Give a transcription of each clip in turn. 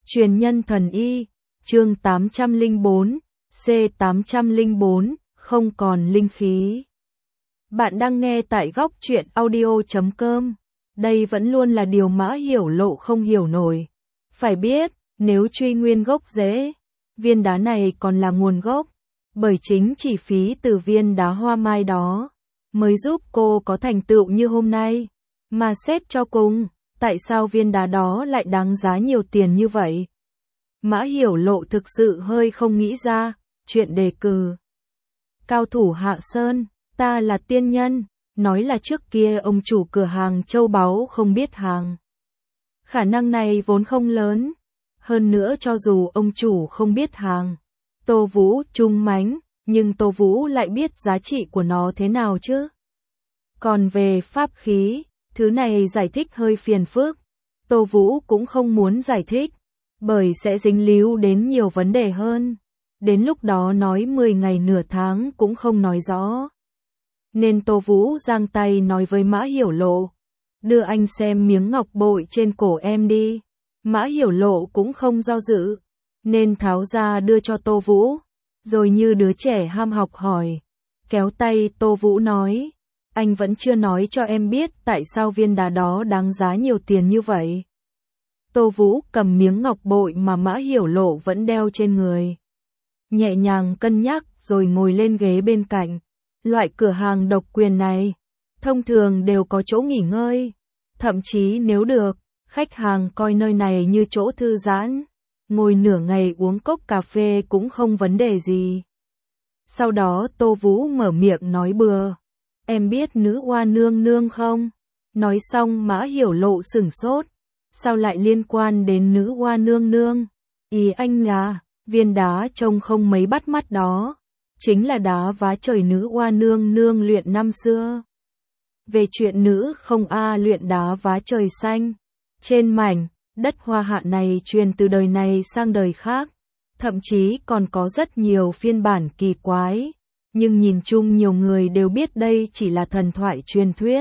Truyền nhân thần y, chương 804, C804, không còn linh khí. Bạn đang nghe tại góc truyện audio.com. Đây vẫn luôn là điều Mã Hiểu Lộ không hiểu nổi. Phải biết, nếu truy nguyên gốc rễ, viên đá này còn là nguồn gốc, bởi chính chỉ phí từ viên đá hoa mai đó, mới giúp cô có thành tựu như hôm nay. Mà xét cho cùng, tại sao viên đá đó lại đáng giá nhiều tiền như vậy? Mã Hiểu Lộ thực sự hơi không nghĩ ra, chuyện đề cử. Cao thủ Hạ Sơn, ta là tiên nhân, nói là trước kia ông chủ cửa hàng châu báu không biết hàng. Khả năng này vốn không lớn, hơn nữa cho dù ông chủ không biết hàng, Tô Vũ trung mánh, nhưng Tô Vũ lại biết giá trị của nó thế nào chứ? Còn về pháp khí, thứ này giải thích hơi phiền phức, Tô Vũ cũng không muốn giải thích, bởi sẽ dính líu đến nhiều vấn đề hơn. Đến lúc đó nói 10 ngày nửa tháng cũng không nói rõ. Nên Tô Vũ giang tay nói với Mã Hiểu Lộ, đưa anh xem miếng ngọc bội trên cổ em đi. Mã Hiểu Lộ cũng không do dự, nên tháo ra đưa cho Tô Vũ, rồi như đứa trẻ ham học hỏi, kéo tay Tô Vũ nói, anh vẫn chưa nói cho em biết tại sao viên đá đó đáng giá nhiều tiền như vậy. Tô Vũ cầm miếng ngọc bội mà Mã Hiểu Lộ vẫn đeo trên người, nhẹ nhàng cân nhắc rồi ngồi lên ghế bên cạnh. Loại cửa hàng độc quyền này, thông thường đều có chỗ nghỉ ngơi, thậm chí nếu được, khách hàng coi nơi này như chỗ thư giãn, ngồi nửa ngày uống cốc cà phê cũng không vấn đề gì. Sau đó Tô Vũ mở miệng nói bừa, em biết nữ oa nương nương không? Nói xong Mã Hiểu Lộ sửng sốt, sao lại liên quan đến nữ oa nương nương? Ý anh là, viên đá trông không mấy bắt mắt đó, chính là đá vá trời nữ oa nương nương luyện năm xưa. Về chuyện nữ không luyện đá vá trời xanh, trên mảnh đất Hoa Hạ này truyền từ đời này sang đời khác, thậm chí còn có rất nhiều phiên bản kỳ quái, nhưng nhìn chung nhiều người đều biết đây chỉ là thần thoại truyền thuyết,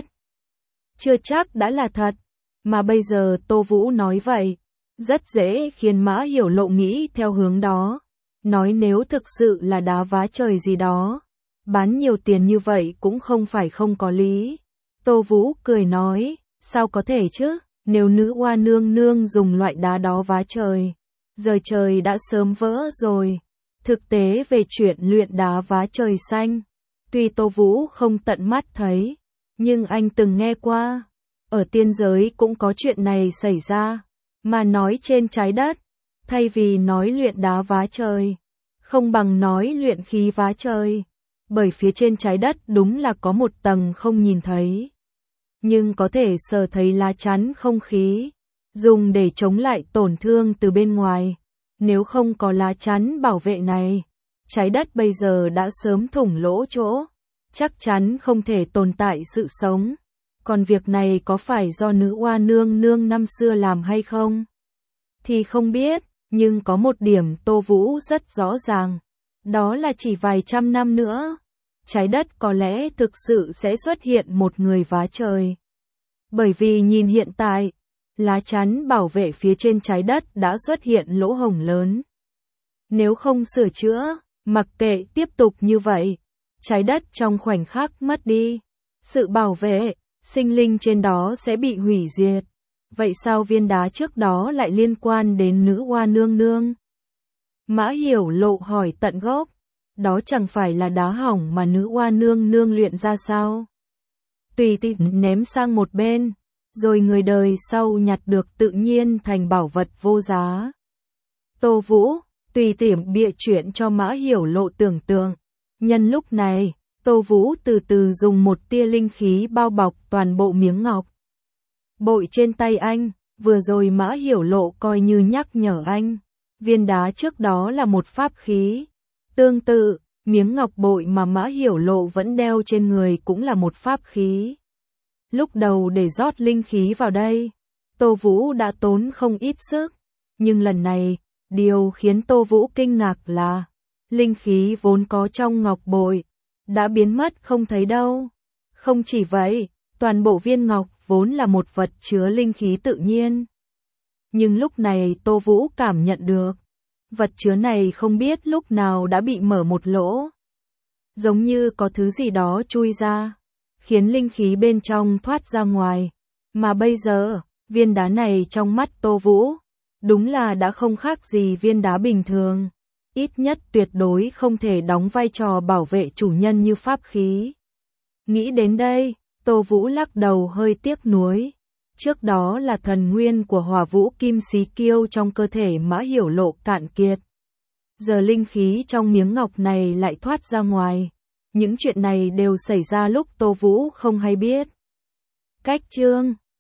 chưa chắc đã là thật. Mà bây giờ Tô Vũ nói vậy, rất dễ khiến Mã Hiểu Lộ nghĩ theo hướng đó, nói nếu thực sự là đá vá trời gì đó, bán nhiều tiền như vậy cũng không phải không có lý. Tô Vũ cười nói, sao có thể chứ, nếu nữ oa nương nương dùng loại đá đó vá trời, giờ trời đã sớm vỡ rồi. Thực tế về chuyện luyện đá vá trời xanh, tuy Tô Vũ không tận mắt thấy, nhưng anh từng nghe qua, ở tiên giới cũng có chuyện này xảy ra, mà nói trên trái đất, thay vì nói luyện đá vá trời, không bằng nói luyện khí vá trời, bởi phía trên trái đất đúng là có một tầng không nhìn thấy, nhưng có thể sờ thấy lá chắn không khí, dùng để chống lại tổn thương từ bên ngoài. Nếu không có lá chắn bảo vệ này, trái đất bây giờ đã sớm thủng lỗ chỗ, chắc chắn không thể tồn tại sự sống. Còn việc này có phải do nữ oa nương nương năm xưa làm hay không? Thì không biết, nhưng có một điểm Tô Vũ rất rõ ràng, đó là chỉ vài trăm năm nữa, trái đất có lẽ thực sự sẽ xuất hiện một người vá trời. Bởi vì nhìn hiện tại, lá chắn bảo vệ phía trên trái đất đã xuất hiện lỗ hổng lớn. Nếu không sửa chữa, mặc kệ tiếp tục như vậy, trái đất trong khoảnh khắc mất đi sự bảo vệ, sinh linh trên đó sẽ bị hủy diệt. Vậy sao viên đá trước đó lại liên quan đến nữ oa nương nương? Mã Hiểu Lộ hỏi tận gốc, đó chẳng phải là đá hỏng mà nữ oa nương nương luyện ra sao? Tùy tiện ném sang một bên, rồi người đời sau nhặt được tự nhiên thành bảo vật vô giá. Tô Vũ tùy tiện bịa chuyện cho Mã Hiểu Lộ tưởng tượng. Nhân lúc này, Tô Vũ từ từ dùng một tia linh khí bao bọc toàn bộ miếng ngọc bội trên tay anh. Vừa rồi Mã Hiểu Lộ coi như nhắc nhở anh, viên đá trước đó là một pháp khí. Tương tự, miếng ngọc bội mà Mã Hiểu Lộ vẫn đeo trên người cũng là một pháp khí. Lúc đầu để rót linh khí vào đây, Tô Vũ đã tốn không ít sức, nhưng lần này, điều khiến Tô Vũ kinh ngạc là, linh khí vốn có trong ngọc bội đã biến mất không thấy đâu. Không chỉ vậy, toàn bộ viên ngọc vốn là một vật chứa linh khí tự nhiên, Nhưng lúc này Tô Vũ cảm nhận được, vật chứa này không biết lúc nào đã bị mở một lỗ. Giống như có thứ gì đó chui ra, khiến linh khí bên trong thoát ra ngoài. Mà bây giờ, viên đá này trong mắt Tô Vũ, đúng là đã không khác gì viên đá bình thường. Ít nhất tuyệt đối không thể đóng vai trò bảo vệ chủ nhân như pháp khí. Nghĩ đến đây, Tô Vũ lắc đầu hơi tiếc nuối. Trước đó là thần nguyên của Hỏa Vũ Kim Xí Kiêu trong cơ thể Mã Hiểu Lộ cạn kiệt. Giờ linh khí trong miếng ngọc này lại thoát ra ngoài. Những chuyện này đều xảy ra lúc Tô Vũ không hay biết. Cách chương